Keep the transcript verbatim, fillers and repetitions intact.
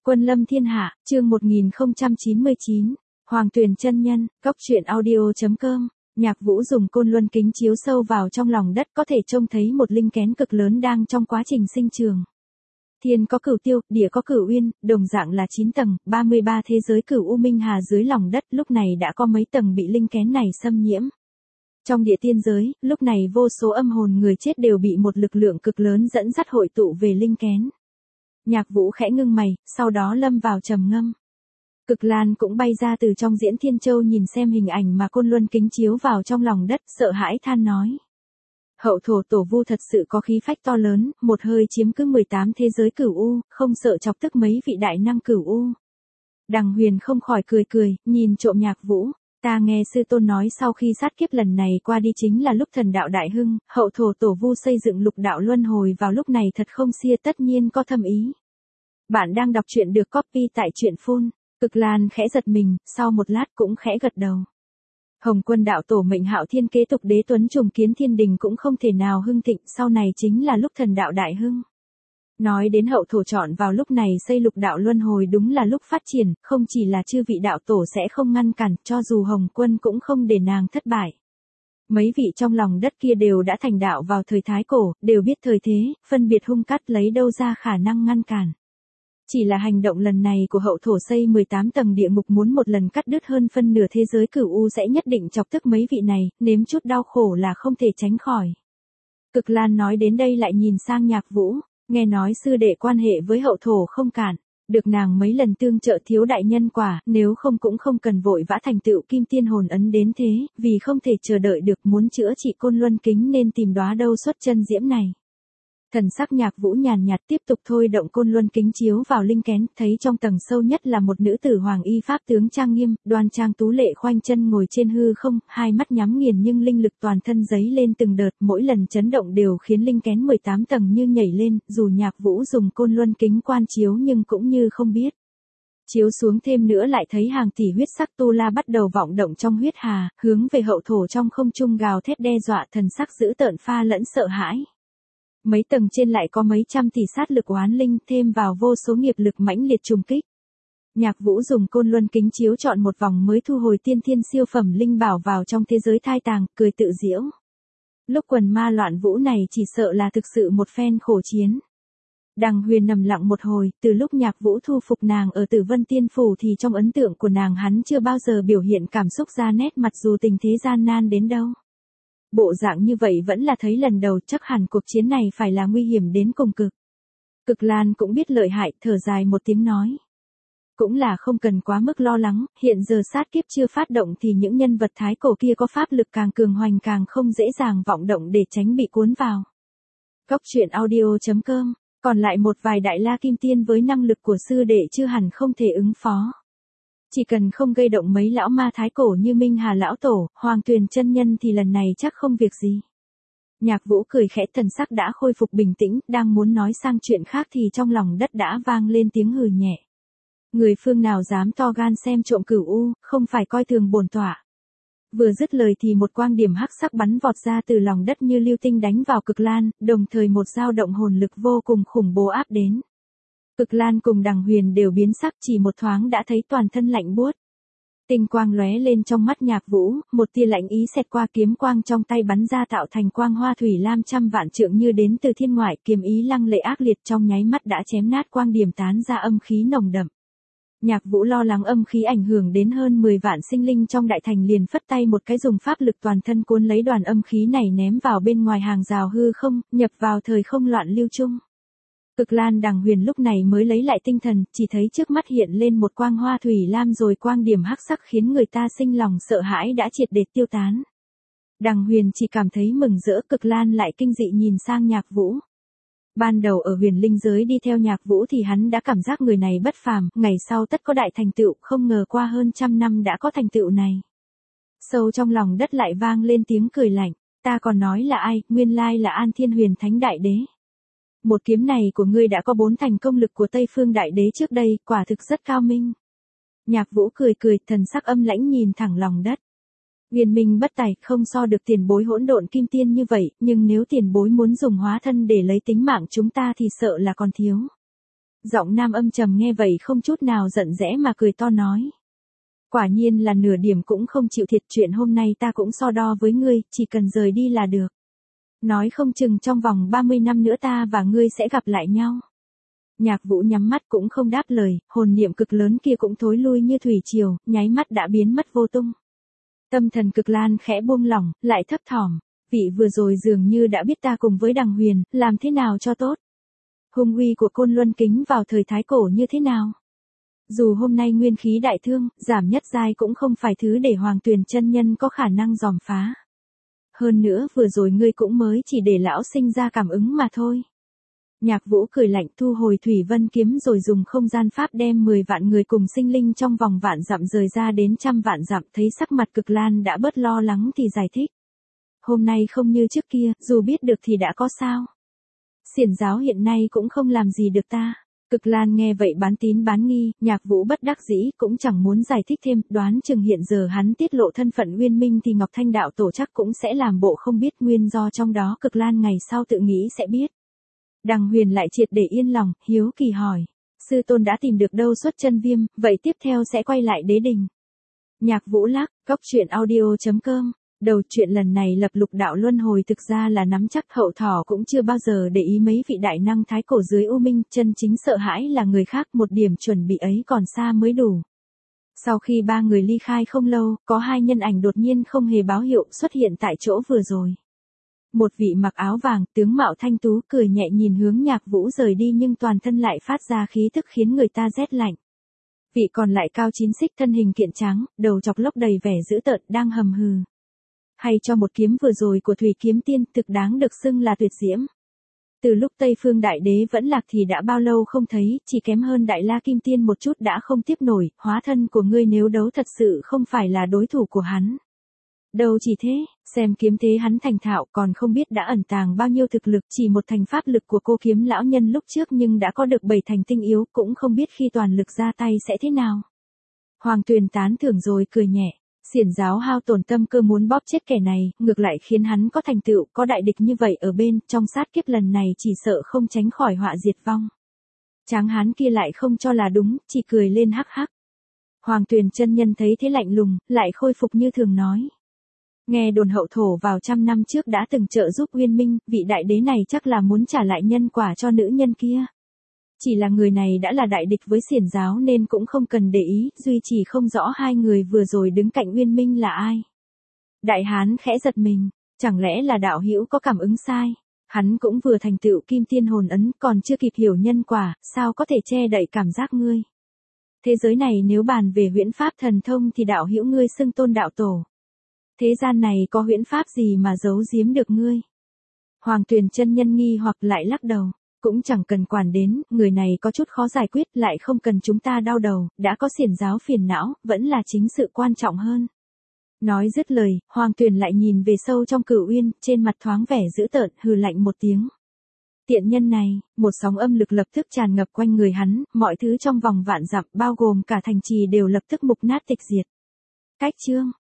Quân lâm thiên hạ, chương một nghìn không trăm chín mươi chín, Hoàng Tuyền chân nhân, cốc truyện audio chấm com. Nhạc Vũ dùng côn luân kính chiếu sâu vào trong lòng đất có thể trông thấy một linh kén cực lớn đang trong quá trình sinh trường. Thiên có cửu tiêu, địa có cửu uyên, đồng dạng là chín tầng, ba mươi ba thế giới cửu u minh hà dưới lòng đất lúc này đã có mấy tầng bị linh kén này xâm nhiễm. Trong địa tiên giới, lúc này vô số âm hồn người chết đều bị một lực lượng cực lớn dẫn dắt hội tụ về linh kén. Nhạc Vũ khẽ ngưng mày, sau đó lâm vào trầm ngâm. Cực Lan cũng bay ra từ trong diễn thiên châu nhìn xem hình ảnh mà côn luân kính chiếu vào trong lòng đất, sợ hãi than nói. Hậu thổ tổ vu thật sự có khí phách to lớn, một hơi chiếm cứ mười tám thế giới cửu u, không sợ chọc tức mấy vị đại năng cửu u. Đằng Huyền không khỏi cười cười, nhìn trộm Nhạc Vũ. Ta nghe sư tôn nói sau khi sát kiếp lần này qua đi chính là lúc thần đạo đại hưng, hậu thổ tổ vu xây dựng lục đạo luân hồi vào lúc này thật không xia, tất nhiên có thâm ý. Bạn đang đọc truyện được copy tại truyện phun. Cực Lan khẽ giật mình, sau một lát cũng khẽ gật đầu. Hồng Quân đạo tổ mệnh Hạo Thiên kế tục đế tuấn trùng kiến thiên đình cũng không thể nào hưng thịnh, sau này chính là lúc thần đạo đại hưng. Nói đến hậu thổ chọn vào lúc này xây lục đạo luân hồi đúng là lúc phát triển, không chỉ là chư vị đạo tổ sẽ không ngăn cản, cho dù Hồng Quân cũng không để nàng thất bại. Mấy vị trong lòng đất kia đều đã thành đạo vào thời Thái Cổ, đều biết thời thế, phân biệt hung cắt lấy đâu ra khả năng ngăn cản. Chỉ là hành động lần này của hậu thổ xây mười tám tầng địa ngục muốn một lần cắt đứt hơn phân nửa thế giới cửu u sẽ nhất định chọc tức mấy vị này, nếm chút đau khổ là không thể tránh khỏi. Cực Lan nói đến đây lại nhìn sang Nhạc Vũ, nghe nói sư đệ quan hệ với hậu thổ không cản, được nàng mấy lần tương trợ thiếu đại nhân quả, nếu không cũng không cần vội vã thành tựu kim tiên hồn ấn đến thế, vì không thể chờ đợi được muốn chữa trị côn luân kính nên tìm đóa đâu xuất chân diễm này. Thần sắc Nhạc Vũ nhàn nhạt tiếp tục thôi động côn luân kính chiếu vào linh kén, thấy trong tầng sâu nhất là một nữ tử hoàng y pháp tướng trang nghiêm, đoan trang tú lệ khoanh chân ngồi trên hư không, hai mắt nhắm nghiền nhưng linh lực toàn thân giấy lên từng đợt, mỗi lần chấn động đều khiến linh kén mười tám tầng như nhảy lên, dù Nhạc Vũ dùng côn luân kính quan chiếu nhưng cũng như không biết. Chiếu xuống thêm nữa lại thấy hàng tỷ huyết sắc tu la bắt đầu vọng động trong huyết hà, hướng về hậu thổ trong không trung gào thét đe dọa, thần sắc dữ tợn pha lẫn sợ hãi. Mấy tầng trên lại có mấy trăm tỷ sát lực oán linh thêm vào vô số nghiệp lực mãnh liệt trùng kích. Nhạc Vũ dùng côn luân kính chiếu chọn một vòng mới thu hồi tiên thiên siêu phẩm linh bảo vào trong thế giới thai tàng, cười tự giễu. Lúc quần ma loạn vũ này chỉ sợ là thực sự một phen khổ chiến. Đằng Huyền nằm lặng một hồi, từ lúc Nhạc Vũ thu phục nàng ở Tử Vân Tiên Phủ thì trong ấn tượng của nàng hắn chưa bao giờ biểu hiện cảm xúc ra nét mặt dù tình thế gian nan đến đâu. Bộ dạng như vậy vẫn là thấy lần đầu, chắc hẳn cuộc chiến này phải là nguy hiểm đến cùng cực. Cực Lan cũng biết lợi hại, thở dài một tiếng nói. Cũng là không cần quá mức lo lắng, hiện giờ sát kiếp chưa phát động thì những nhân vật thái cổ kia có pháp lực càng cường hoành càng không dễ dàng vọng động để tránh bị cuốn vào. Cốc truyện audio chấm com, còn lại một vài đại la kim tiên với năng lực của sư đệ chưa hẳn không thể ứng phó. Chỉ cần không gây động mấy lão ma thái cổ như Minh Hà lão tổ, Hoàng Tuyền chân nhân thì lần này chắc không việc gì. Nhạc Vũ cười khẽ, thần sắc đã khôi phục bình tĩnh, đang muốn nói sang chuyện khác thì trong lòng đất đã vang lên tiếng hừ nhẹ. Người phương nào dám to gan xem trộm cửu u, không phải coi thường bổn tọa. Vừa dứt lời thì một quang điểm hắc sắc bắn vọt ra từ lòng đất như lưu tinh đánh vào Cực Lan, đồng thời một dao động hồn lực vô cùng khủng bố áp đến. Cực Lan cùng Đằng Huyền đều biến sắc, chỉ một thoáng đã thấy toàn thân lạnh buốt. Tinh quang lóe lên trong mắt Nhạc Vũ, một tia lạnh ý xẹt qua kiếm quang trong tay bắn ra tạo thành quang hoa thủy lam trăm vạn trượng như đến từ thiên ngoại, kiếm ý lăng lệ ác liệt trong nháy mắt đã chém nát quang điểm tán ra âm khí nồng đậm. Nhạc Vũ lo lắng âm khí ảnh hưởng đến hơn mười vạn sinh linh trong đại thành liền phất tay một cái dùng pháp lực toàn thân cuốn lấy đoàn âm khí này ném vào bên ngoài hàng rào hư không, nhập vào thời không loạn lưu chung. Cực Lan Đằng Huyền lúc này mới lấy lại tinh thần, chỉ thấy trước mắt hiện lên một quang hoa thủy lam rồi quang điểm hắc sắc khiến người ta sinh lòng sợ hãi đã triệt để tiêu tán. Đằng Huyền chỉ cảm thấy mừng rỡ, Cực Lan lại kinh dị nhìn sang Nhạc Vũ. Ban đầu ở huyền linh giới đi theo Nhạc Vũ thì hắn đã cảm giác người này bất phàm, ngày sau tất có đại thành tựu, không ngờ qua hơn trăm năm đã có thành tựu này. Sâu trong lòng đất lại vang lên tiếng cười lạnh, ta còn nói là ai, nguyên lai là An Thiên Huyền Thánh Đại Đế. Một kiếm này của ngươi đã có bốn thành công lực của Tây Phương Đại Đế trước đây, quả thực rất cao minh. Nhạc Vũ cười cười, thần sắc âm lãnh nhìn thẳng lòng đất. Huyền minh bất tài, không so được tiền bối hỗn độn kim tiên như vậy, nhưng nếu tiền bối muốn dùng hóa thân để lấy tính mạng chúng ta thì sợ là còn thiếu. Giọng nam âm trầm nghe vậy không chút nào giận dẽ mà cười to nói. Quả nhiên là nửa điểm cũng không chịu thiệt, chuyện hôm nay ta cũng so đo với ngươi, chỉ cần rời đi là được. Nói không chừng trong vòng ba mươi năm nữa ta và ngươi sẽ gặp lại nhau. Nhạc Vũ nhắm mắt cũng không đáp lời, hồn niệm cực lớn kia cũng thối lui như thủy triều, nháy mắt đã biến mất vô tung. Tâm thần Cực Lan khẽ buông lỏng, lại thấp thỏm, vị vừa rồi dường như đã biết ta cùng với Đằng Huyền, làm thế nào cho tốt. Hung uy của Côn Luân Kính vào thời Thái Cổ như thế nào? Dù hôm nay nguyên khí đại thương, giảm nhất giai cũng không phải thứ để Hoàng Tuyền chân nhân có khả năng dòm phá. Hơn nữa vừa rồi ngươi cũng mới chỉ để lão sinh ra cảm ứng mà thôi. Nhạc Vũ cười lạnh thu hồi Thủy Vân kiếm rồi dùng không gian pháp đem mười vạn người cùng sinh linh trong vòng vạn dặm rời ra đến trăm vạn dặm, thấy sắc mặt Cực Lan đã bớt lo lắng thì giải thích. Hôm nay không như trước kia, dù biết được thì đã có sao. Xiển giáo hiện nay cũng không làm gì được ta. Cực Lan nghe vậy bán tín bán nghi, Nhạc Vũ bất đắc dĩ cũng chẳng muốn giải thích thêm, đoán chừng hiện giờ hắn tiết lộ thân phận Uyên Minh thì Ngọc Thanh đạo tổ chắc cũng sẽ làm bộ không biết, nguyên do trong đó Cực Lan ngày sau tự nghĩ sẽ biết. Đằng Huyền lại triệt để yên lòng, hiếu kỳ hỏi, sư tôn đã tìm được đâu xuất chân viêm, vậy tiếp theo sẽ quay lại đế đình. Nhạc Vũ lắc, góc truyện audio chấm com. Đầu chuyện lần này lập lục đạo luân hồi thực ra là nắm chắc, Hậu Thỏ cũng chưa bao giờ để ý mấy vị đại năng thái cổ dưới U Minh, chân chính sợ hãi là người khác, một điểm chuẩn bị ấy còn xa mới đủ. Sau khi ba người ly khai không lâu, có hai nhân ảnh đột nhiên không hề báo hiệu xuất hiện tại chỗ vừa rồi. Một vị mặc áo vàng, tướng mạo thanh tú, cười nhẹ nhìn hướng Nhạc Vũ rời đi nhưng toàn thân lại phát ra khí tức khiến người ta rét lạnh. Vị còn lại cao chín xích, thân hình kiện tráng, đầu chọc lốc đầy vẻ dữ tợn, đang hầm hừ. Hay cho một kiếm vừa rồi của Thủy Kiếm Tiên thực đáng được xưng là tuyệt diễm. Từ lúc Tây Phương Đại Đế vẫn lạc thì đã bao lâu không thấy, chỉ kém hơn Đại La Kim Tiên một chút đã không tiếp nổi, hóa thân của ngươi nếu đấu thật sự không phải là đối thủ của hắn. Đâu chỉ thế, xem kiếm thế hắn thành thạo còn không biết đã ẩn tàng bao nhiêu thực lực, chỉ một thành pháp lực của cô kiếm lão nhân lúc trước nhưng đã có được bảy thành tinh yếu, cũng không biết khi toàn lực ra tay sẽ thế nào. Hoàng Tuyền tán thưởng rồi cười nhẹ. Xiển giáo hao tổn tâm cơ muốn bóp chết kẻ này, ngược lại khiến hắn có thành tựu, có đại địch như vậy ở bên, trong sát kiếp lần này chỉ sợ không tránh khỏi họa diệt vong. Tráng hán kia lại không cho là đúng, chỉ cười lên hắc hắc. Hoàng Tuyền chân nhân thấy thế lạnh lùng, lại khôi phục như thường nói. Nghe đồn Hậu Thổ vào trăm năm trước đã từng trợ giúp Uyên Minh, vị đại đế này chắc là muốn trả lại nhân quả cho nữ nhân kia. Chỉ là người này đã là đại địch với xiển giáo nên cũng không cần để ý, duy chỉ không rõ hai người vừa rồi đứng cạnh Uyên Minh là ai. Đại hán khẽ giật mình, chẳng lẽ là đạo hữu có cảm ứng sai, hắn cũng vừa thành tựu kim tiên hồn ấn, còn chưa kịp hiểu nhân quả, sao có thể che đậy cảm giác ngươi. Thế giới này nếu bàn về huyễn pháp thần thông thì đạo hữu ngươi xưng tôn đạo tổ. Thế gian này có huyễn pháp gì mà giấu giếm được ngươi. Hoàng Tuyền chân nhân nghi hoặc lại lắc đầu. Cũng chẳng cần quản đến, người này có chút khó giải quyết, lại không cần chúng ta đau đầu, đã có xiển giáo phiền não, vẫn là chính sự quan trọng hơn. Nói dứt lời, Hoàng Tuyền lại nhìn về sâu trong Cửu Uyên, trên mặt thoáng vẻ dữ tợn, hừ lạnh một tiếng. Tiện nhân này, một sóng âm lực lập tức tràn ngập quanh người hắn, mọi thứ trong vòng vạn dặm, bao gồm cả thành trì đều lập tức mục nát tịch diệt. Cách chương